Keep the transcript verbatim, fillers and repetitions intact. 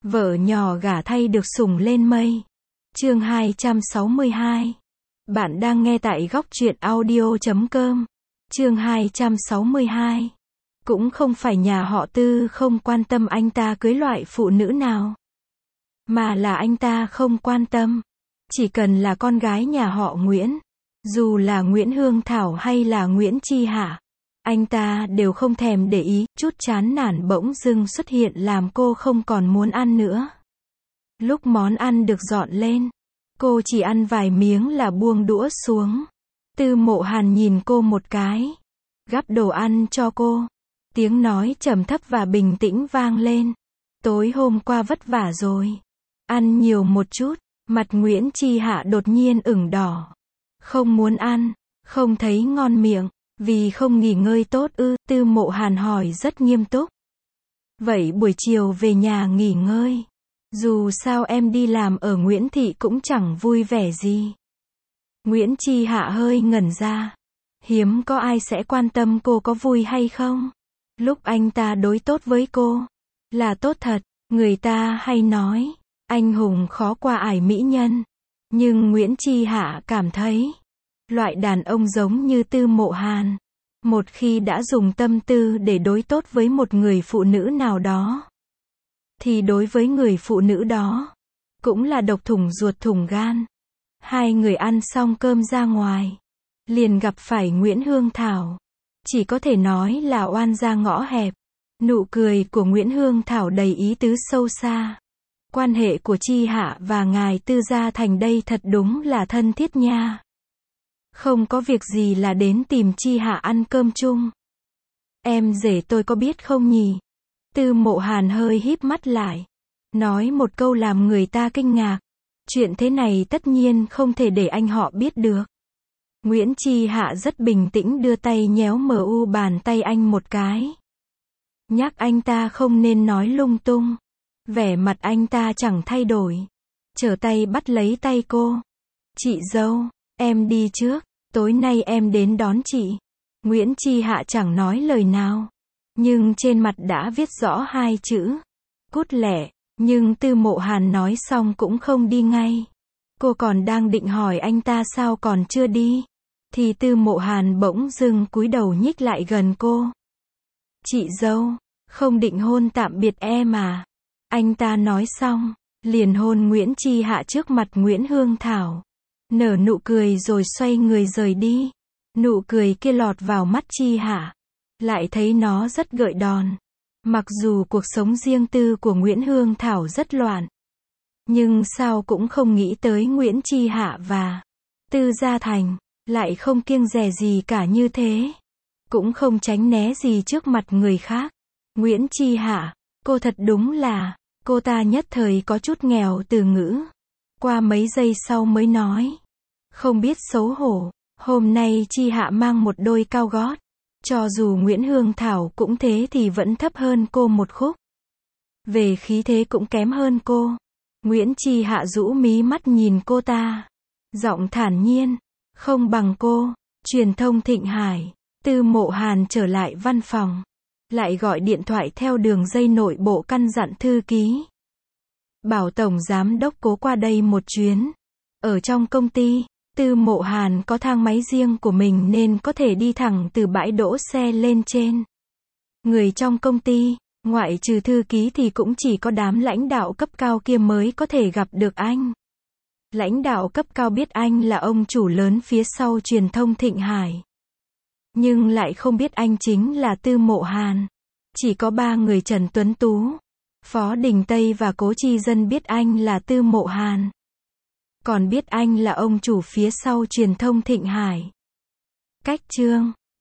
Vợ nhỏ gả thay được sủng lên mây. Chương hai trăm sáu mươi hai. Bạn đang nghe tại góc truyện audio chấm com. Chương hai trăm sáu mươi hai. Cũng không phải nhà họ Tư không quan tâm anh ta cưới loại phụ nữ nào, mà là anh ta không quan tâm. Chỉ cần là con gái nhà họ Nguyễn, dù là Nguyễn Hương Thảo hay là Nguyễn Chi Hạ, anh ta đều không thèm để ý. Chút chán nản bỗng dưng xuất hiện làm cô không còn muốn ăn nữa. Lúc món ăn được dọn lên, cô chỉ ăn vài miếng là buông đũa xuống. Tư Mộ Hàn nhìn cô một cái, gắp đồ ăn cho cô. Tiếng nói trầm thấp và bình tĩnh vang lên. Tối hôm qua vất vả rồi, ăn nhiều một chút. Mặt Nguyễn Chi Hạ đột nhiên ửng đỏ. Không muốn ăn, không thấy ngon miệng, vì không nghỉ ngơi tốt ư? Tư Mộ Hàn hỏi rất nghiêm túc. Vậy buổi chiều về nhà nghỉ ngơi. Dù sao em đi làm ở Nguyễn Thị cũng chẳng vui vẻ gì. Nguyễn Chi Hạ hơi ngẩn ra. Hiếm có ai sẽ quan tâm cô có vui hay không. Lúc anh ta đối tốt với cô, là tốt thật. Người ta hay nói, anh hùng khó qua ải mỹ nhân. Nhưng Nguyễn Chi Hạ cảm thấy, loại đàn ông giống như Tư Mộ Hàn, một khi đã dùng tâm tư để đối tốt với một người phụ nữ nào đó, thì đối với người phụ nữ đó, cũng là độc thủng ruột thủng gan. Hai người ăn xong cơm ra ngoài, liền gặp phải Nguyễn Hương Thảo. Chỉ có thể nói là oan gia ngõ hẹp. Nụ cười của Nguyễn Hương Thảo đầy ý tứ sâu xa. Quan hệ của Chi Hạ và ngài Tư gia thành đây thật đúng là thân thiết nha. Không có việc gì là đến tìm Chi Hạ ăn cơm chung. Em rể tôi có biết không nhỉ? Tư Mộ Hàn hơi híp mắt lại, nói một câu làm người ta kinh ngạc. Chuyện thế này tất nhiên không thể để anh họ biết được. Nguyễn Chi Hạ rất bình tĩnh đưa tay nhéo mờ u bàn tay anh một cái. Nhắc anh ta không nên nói lung tung. Vẻ mặt anh ta chẳng thay đổi, trở tay bắt lấy tay cô. Chị dâu, em đi trước, tối nay em đến đón chị. Nguyễn Chi Hạ chẳng nói lời nào, nhưng trên mặt đã viết rõ hai chữ, cút lẹ. Nhưng Tư Mộ Hàn nói xong cũng không đi ngay. Cô còn đang định hỏi anh ta sao còn chưa đi, thì Tư Mộ Hàn bỗng dưng cúi đầu nhích lại gần cô. Chị dâu, không định hôn tạm biệt em à? Anh ta nói xong, liền hôn Nguyễn Chi Hạ trước mặt Nguyễn Hương Thảo. Nở nụ cười rồi xoay người rời đi. Nụ cười kia lọt vào mắt Chi Hạ, lại thấy nó rất gợi đòn. Mặc dù cuộc sống riêng tư của Nguyễn Hương Thảo rất loạn, nhưng sao cũng không nghĩ tới Nguyễn Chi Hạ và Tư Gia Thành lại không kiêng dè gì cả như thế. Cũng không tránh né gì trước mặt người khác. Nguyễn Chi Hạ, cô thật đúng là, cô ta nhất thời có chút nghèo từ ngữ. Qua mấy giây sau mới nói, không biết xấu hổ, hôm nay Chi Hạ mang một đôi cao gót. Cho dù Nguyễn Hương Thảo cũng thế thì vẫn thấp hơn cô một khúc. Về khí thế cũng kém hơn cô. Nguyễn Chi Hạ rũ mí mắt nhìn cô ta, giọng thản nhiên, không bằng cô. Truyền thông Thịnh Hải. Tư Mộ Hàn trở lại văn phòng, lại gọi điện thoại theo đường dây nội bộ căn dặn thư ký, bảo tổng giám đốc Cố qua đây một chuyến. Ở trong công ty, Tư Mộ Hàn có thang máy riêng của mình nên có thể đi thẳng từ bãi đỗ xe lên trên. Người trong công ty, ngoại trừ thư ký thì cũng chỉ có đám lãnh đạo cấp cao kia mới có thể gặp được anh. Lãnh đạo cấp cao biết anh là ông chủ lớn phía sau Truyền thông Thịnh Hải, nhưng lại không biết anh chính là Tư Mộ Hàn. Chỉ có ba người Trần Tuấn Tú, Phó Đình Tây và Cố Chi Dân biết anh là Tư Mộ Hàn. Còn biết anh là ông chủ phía sau Truyền thông Thịnh Hải. Cách chương